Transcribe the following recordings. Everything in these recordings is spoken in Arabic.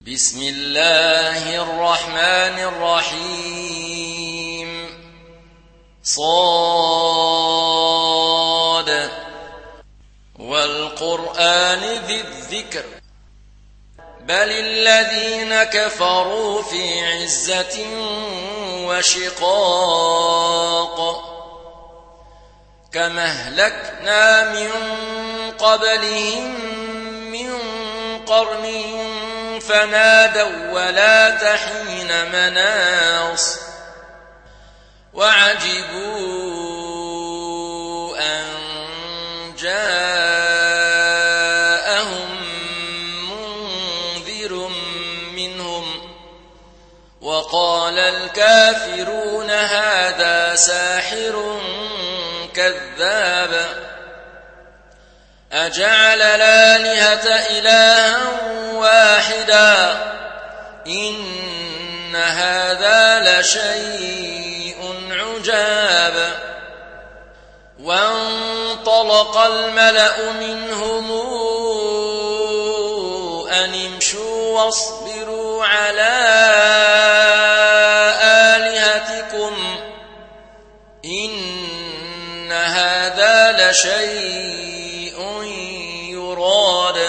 بسم الله الرحمن الرحيم صاد والقرآن ذي الذكر بل الذين كفروا في عزة وشقاق كما أهلكنا من قبلهم من قرن فنادوا ولا تحين مناص وعجبوا أن جاءهم منذر منهم وقال الكافرون هذا ساحر كذاب أجعل الآلهة إلها واحدا إن هذا لشيء عجاب وانطلق الملأ منهم أن امشوا واصبروا على آلهتكم إن هذا لشيء يراد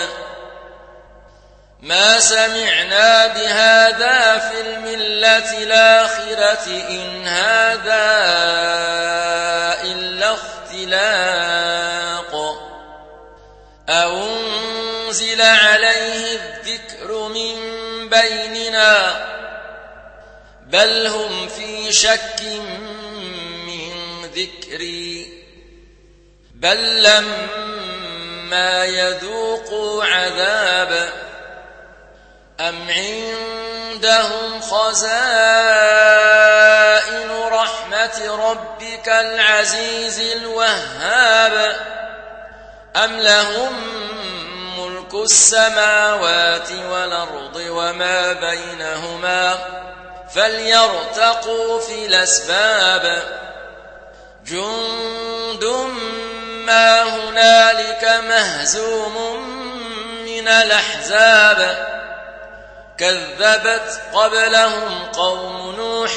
ما سمعنا بهذا في الملة الآخرة إن هذا إلا اختلاق أنزل عليه الذكر من بيننا بل هم في شك من ذكري بل لما يذوقوا عذاب أم عندهم خزائن رحمة ربك العزيز الوهاب أم لهم ملك السماوات والأرض وما بينهما فليرتقوا في الأسباب جند ما هنالك مهزوم من الأحزاب كذبت قبلهم قوم نوح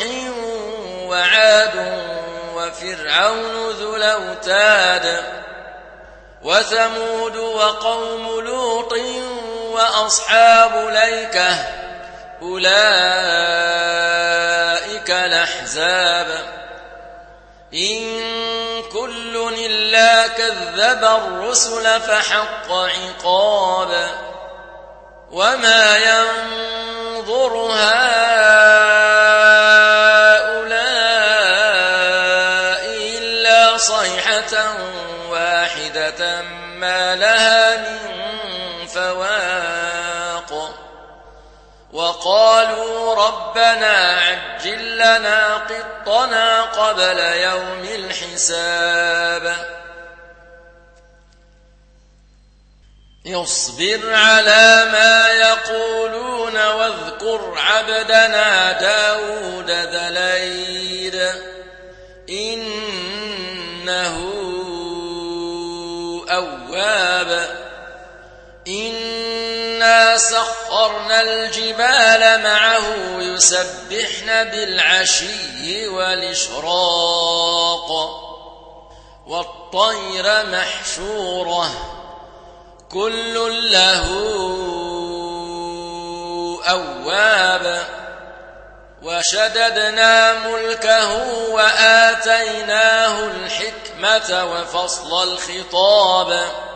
وعاد وفرعون ذو الأوتاد وثمود وقوم لوط وأصحاب الأيكة أولئك الأحزاب إن كل إلا كذب الرسل فحق عقاب وما ينظر هؤلاء إلا صيحة واحدة ما لها من فواق وقالوا ربنا عجل لنا قطنا قبل يوم الحساب اصبر على ما يقولون واذكر عبدنا داود ذا الأيد إنه أواب إنا سخرنا الجبال معه يسبحن بالعشي والإشراق والطير محشورة كل له أواب وشددنا ملكه وآتيناه الحكمة وفصل الخطاب